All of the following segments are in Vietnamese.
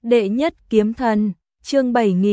Đệ nhất kiếm thần, chương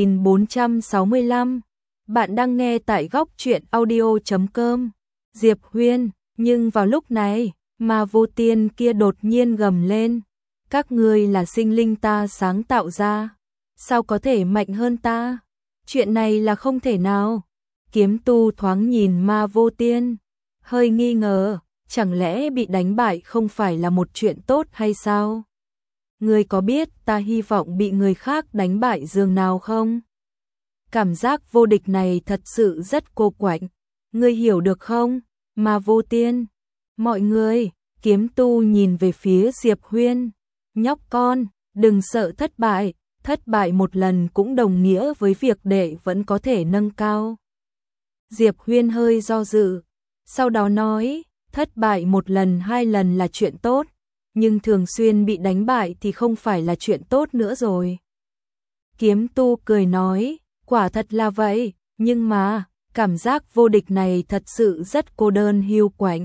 7465. Bạn đang nghe tại góc truyện audio.com. Diệp Huyên, nhưng vào lúc này, mà vô tiên kia đột nhiên gầm lên. Các ngươi là sinh linh ta sáng tạo ra. Sao có thể mạnh hơn ta? Chuyện này là không thể nào. Kiếm tu thoáng nhìn ma vô tiên, hơi nghi ngờ, chẳng lẽ bị đánh bại không phải là một chuyện tốt hay sao? Ngươi có biết ta hy vọng bị người khác đánh bại giường nào không? Cảm giác vô địch này thật sự rất cô quạnh. Ngươi hiểu được không? Mà vô tiên. Mọi người, kiếm tu nhìn về phía Diệp Huyên. Nhóc con, đừng sợ thất bại một lần cũng đồng nghĩa với việc đệ vẫn có thể nâng cao. Diệp Huyên hơi do dự, sau đó nói, thất bại một lần hai lần là chuyện tốt, nhưng thường xuyên bị đánh bại thì không phải là chuyện tốt nữa rồi. Kiếm tu cười nói, quả thật là vậy, nhưng mà, cảm giác vô địch này thật sự rất cô đơn hiu quạnh.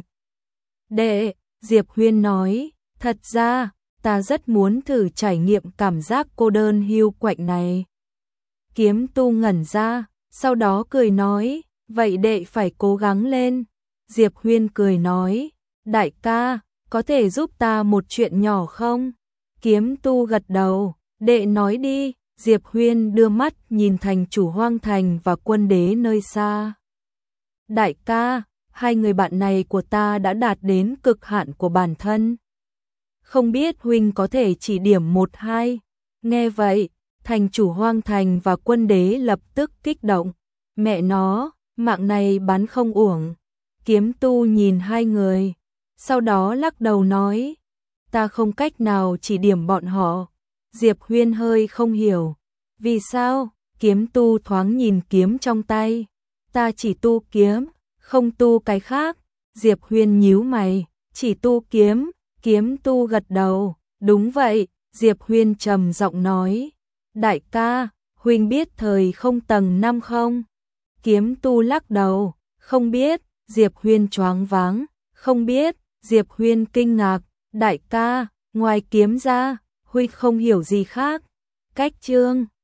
Đệ, Diệp Huyên nói, thật ra, ta rất muốn thử trải nghiệm cảm giác cô đơn hiu quạnh này. Kiếm tu ngẩn ra, sau đó cười nói, vậy đệ phải cố gắng lên. Diệp Huyên cười nói, đại ca, có thể giúp ta một chuyện nhỏ không? Kiếm tu gật đầu, đệ nói đi. Diệp Huyên đưa mắt nhìn thành chủ hoang thành và quân đế nơi xa. Đại ca, hai người bạn này của ta đã đạt đến cực hạn của bản thân. Không biết huynh có thể chỉ điểm một hai. Nghe vậy, thành chủ hoang thành và quân đế lập tức kích động. Mẹ nó, mạng này bán không uổng. Kiếm tu nhìn hai người, sau đó lắc đầu nói, ta không cách nào chỉ điểm bọn họ. Diệp Huyên hơi không hiểu. Vì sao? Kiếm tu thoáng nhìn kiếm trong tay. Ta chỉ tu kiếm, không tu cái khác. Diệp Huyên nhíu mày, chỉ tu kiếm. Kiếm tu gật đầu, đúng vậy. Diệp Huyên trầm giọng nói, đại ca, huynh biết thời không tầng 5 không? Kiếm tu lắc đầu, không biết. Diệp Huyên choáng váng, không biết. Diệp Huyên kinh ngạc, đại ca, ngoài kiếm ra, huynh không hiểu gì khác. Cách chương